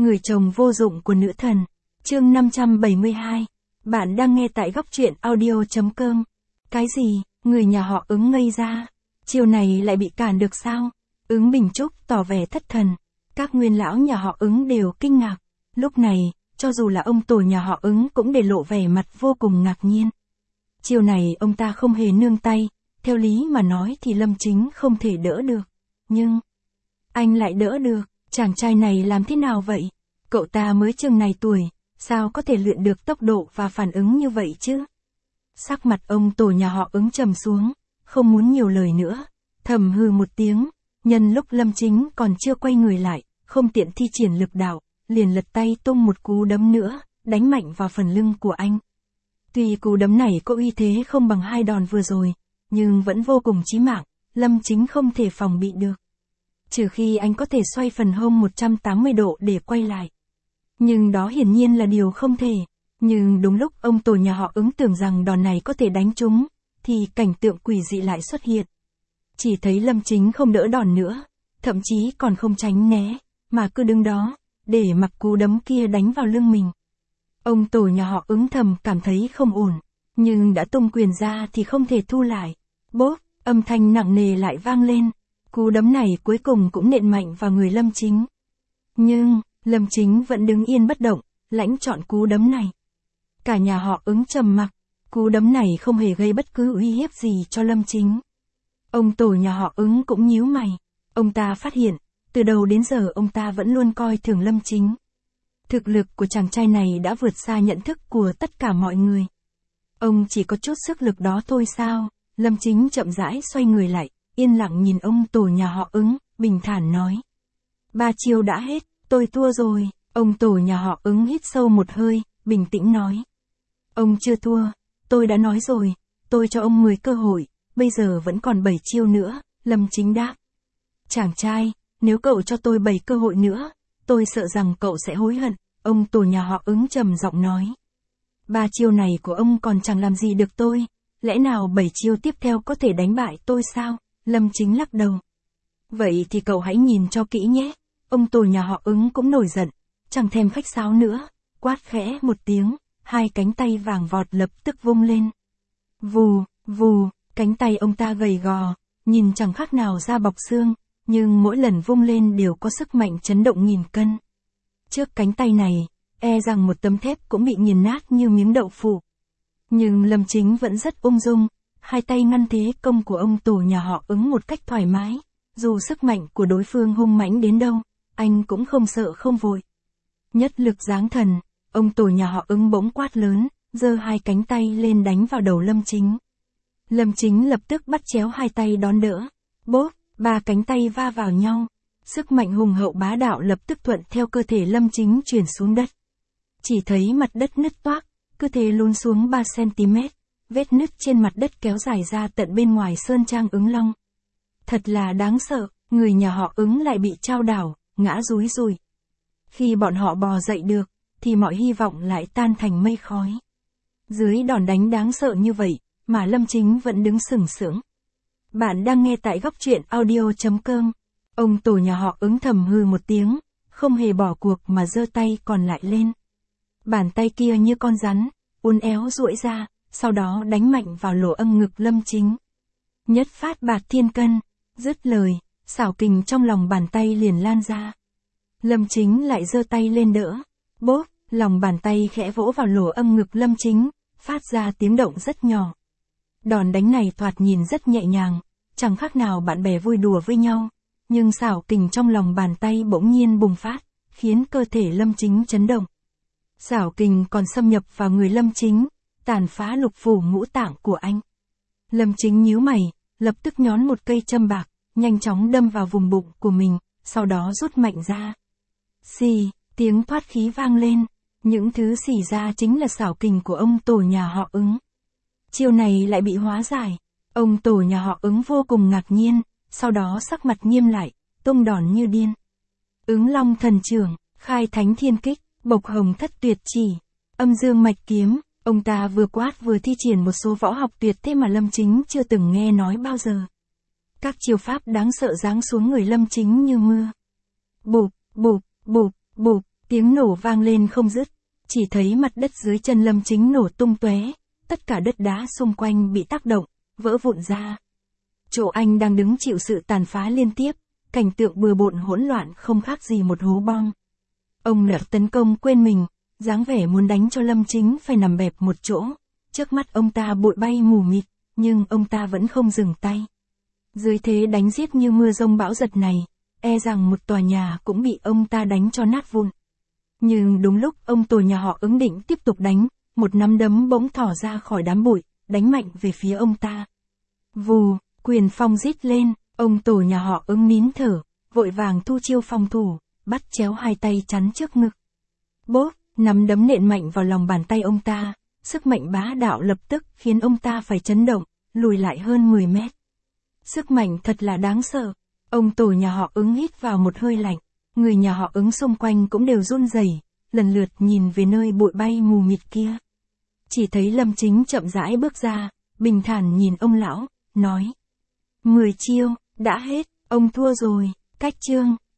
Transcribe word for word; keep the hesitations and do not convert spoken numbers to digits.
Người chồng vô dụng của nữ thần. Chương năm trăm bảy mươi hai. Bạn đang nghe tại góc truyện audio.com. Cái gì? Người nhà họ Ứng ngây ra. Chiều này lại bị cản được sao? Ứng Bình Trúc tỏ vẻ thất thần. Các nguyên lão nhà họ Ứng đều kinh ngạc. Lúc này, cho dù là ông tổ nhà họ Ứng cũng để lộ vẻ mặt vô cùng ngạc nhiên. Chiều này ông ta không hề nương tay, theo lý mà nói thì Lâm Chính không thể đỡ được. Nhưng, anh lại đỡ được, chàng trai này làm thế nào vậy? Cậu ta mới chừng này tuổi, sao có thể luyện được tốc độ và phản ứng như vậy chứ? Sắc mặt ông tổ nhà họ Ứng trầm xuống, không muốn nhiều lời nữa, thầm hừ một tiếng, nhân lúc Lâm Chính còn chưa quay người lại, không tiện thi triển lực đạo, liền lật tay tung một cú đấm nữa, đánh mạnh vào phần lưng của anh. Tuy cú đấm này có uy thế không bằng hai đòn vừa rồi, nhưng vẫn vô cùng chí mạng, Lâm Chính không thể phòng bị được. Trừ khi anh có thể xoay phần hông một trăm tám mươi độ để quay lại. Nhưng đó hiển nhiên là điều không thể. Nhưng đúng lúc ông tổ nhà họ Ứng tưởng rằng đòn này có thể đánh trúng, thì cảnh tượng quỷ dị lại xuất hiện. Chỉ thấy Lâm Chính không đỡ đòn nữa, thậm chí còn không tránh né, mà cứ đứng đó, để mặc cú đấm kia đánh vào lưng mình. Ông tổ nhà họ Ứng thầm cảm thấy không ổn, nhưng đã tung quyền ra thì không thể thu lại. Bốp, âm thanh nặng nề lại vang lên, cú đấm này cuối cùng cũng nện mạnh vào người Lâm Chính. Nhưng, Lâm Chính vẫn đứng yên bất động, lãnh trọn cú đấm này. Cả nhà họ Ứng trầm mặc, cú đấm này không hề gây bất cứ uy hiếp gì cho Lâm Chính. Ông tổ nhà họ Ứng cũng nhíu mày, ông ta phát hiện, từ đầu đến giờ ông ta vẫn luôn coi thường Lâm Chính. Thực lực của chàng trai này đã vượt xa nhận thức của tất cả mọi người. Ông chỉ có chút sức lực đó thôi sao? Lâm Chính chậm rãi xoay người lại, yên lặng nhìn ông tổ nhà họ Ứng, bình thản nói. Ba chiêu đã hết, tôi thua rồi. Ông tổ nhà họ Ứng hít sâu một hơi, bình tĩnh nói. Ông chưa thua, tôi đã nói rồi, tôi cho ông mười cơ hội, bây giờ vẫn còn bảy chiêu nữa, Lâm Chính đáp. Chàng trai, nếu cậu cho tôi bảy cơ hội nữa, tôi sợ rằng cậu sẽ hối hận, ông tổ nhà họ Ứng trầm giọng nói. Ba chiêu này của ông còn chẳng làm gì được tôi, lẽ nào bảy chiêu tiếp theo có thể đánh bại tôi sao? Lâm Chính lắc đầu. Vậy thì cậu hãy nhìn cho kỹ nhé. Ông tổ nhà họ Ứng cũng nổi giận, chẳng thèm khách sáo nữa, quát khẽ một tiếng, hai cánh tay vàng vọt lập tức vung lên. Vù, vù, cánh tay ông ta gầy gò, nhìn chẳng khác nào da bọc xương, nhưng mỗi lần vung lên đều có sức mạnh chấn động nghìn cân. Trước cánh tay này, e rằng một tấm thép cũng bị nghiền nát như miếng đậu phụ. Nhưng Lâm Chính vẫn rất ung dung, hai tay ngăn thế công của ông tổ nhà họ Ứng một cách thoải mái, dù sức mạnh của đối phương hung mãnh đến đâu, anh cũng không sợ không vội. Nhất lực giáng thần, ông tổ nhà họ Ứng bỗng quát lớn, giơ hai cánh tay lên đánh vào đầu Lâm Chính. Lâm Chính lập tức bắt chéo hai tay đón đỡ, bốp, ba cánh tay va vào nhau, sức mạnh hùng hậu bá đạo lập tức thuận theo cơ thể Lâm Chính chuyển xuống đất. Chỉ thấy mặt đất nứt toác, cơ thể lún xuống ba xăng-ti-mét, vết nứt trên mặt đất kéo dài ra tận bên ngoài sơn trang Ứng Long. Thật là đáng sợ, người nhà họ Ứng lại bị trao đảo, ngã rúi rùi. Khi bọn họ bò dậy được, thì mọi hy vọng lại tan thành mây khói. Dưới đòn đánh đáng sợ như vậy, mà Lâm Chính vẫn đứng sừng sững. Bạn đang nghe tại góc truyện audio.com. Ông tổ nhà họ Ứng thầm hừ một tiếng, không hề bỏ cuộc mà giơ tay còn lại lên. Bàn tay kia như con rắn, uốn éo duỗi ra, sau đó đánh mạnh vào lỗ âm ngực Lâm Chính. Nhất phát bạt thiên cân, dứt lời, xảo kình trong lòng bàn tay liền lan ra. Lâm Chính lại giơ tay lên đỡ, bốp, lòng bàn tay khẽ vỗ vào lỗ âm ngực Lâm Chính, phát ra tiếng động rất nhỏ. Đòn đánh này thoạt nhìn rất nhẹ nhàng, chẳng khác nào bạn bè vui đùa với nhau, nhưng xảo kình trong lòng bàn tay bỗng nhiên bùng phát, khiến cơ thể Lâm Chính chấn động. Xảo kình còn xâm nhập vào người Lâm Chính, tàn phá lục phủ ngũ tạng của anh. Lâm Chính nhíu mày, lập tức nhón một cây châm bạc, nhanh chóng đâm vào vùng bụng của mình, sau đó rút mạnh ra. Xì, tiếng thoát khí vang lên, những thứ xì ra chính là xảo kình của ông tổ nhà họ Ứng. Chiêu này lại bị hóa giải, ông tổ nhà họ Ứng vô cùng ngạc nhiên, sau đó sắc mặt nghiêm lại, tung đòn như điên. Ứng Long thần trưởng, khai thánh thiên kích, bộc hồng thất tuyệt chỉ, âm dương mạch kiếm, ông ta vừa quát vừa thi triển một số võ học tuyệt thế mà Lâm Chính chưa từng nghe nói bao giờ. Các chiêu pháp đáng sợ giáng xuống người Lâm Chính như mưa. Bụp, bụp, bụp, bụp, Tiếng nổ vang lên không dứt, chỉ thấy mặt đất dưới chân Lâm Chính nổ tung tóe, tất cả đất đá xung quanh bị tác động, vỡ vụn ra. Chỗ anh đang đứng chịu sự tàn phá liên tiếp, cảnh tượng bừa bộn hỗn loạn không khác gì một hố bom. Ông nợ tấn công quên mình, dáng vẻ muốn đánh cho Lâm Chính phải nằm bẹp một chỗ. Trước mắt ông ta bụi bay mù mịt, nhưng ông ta vẫn không dừng tay. Dưới thế đánh giết như mưa rông bão giật này, e rằng một tòa nhà cũng bị ông ta đánh cho nát vụn. Nhưng đúng lúc ông tổ nhà họ Ứng định tiếp tục đánh, một nắm đấm bỗng thỏ ra khỏi đám bụi, đánh mạnh về phía ông ta. Vù, quyền phong rít lên, ông tổ nhà họ Ứng nín thở, vội vàng thu chiêu phòng thủ, bắt chéo hai tay chắn trước ngực. Bốp, nắm đấm nện mạnh vào lòng bàn tay ông ta, sức mạnh bá đạo lập tức khiến ông ta phải chấn động, lùi lại hơn mười mét. Sức mạnh thật là đáng sợ. Ông tổ nhà họ Ứng hít vào một hơi lạnh, người nhà họ Ứng xung quanh cũng đều run rẩy, lần lượt nhìn về nơi bụi bay mù mịt kia. Chỉ thấy Lâm Chính chậm rãi bước ra, bình thản nhìn ông lão, nói: Mười chiêu, đã hết, ông thua rồi. Cách chương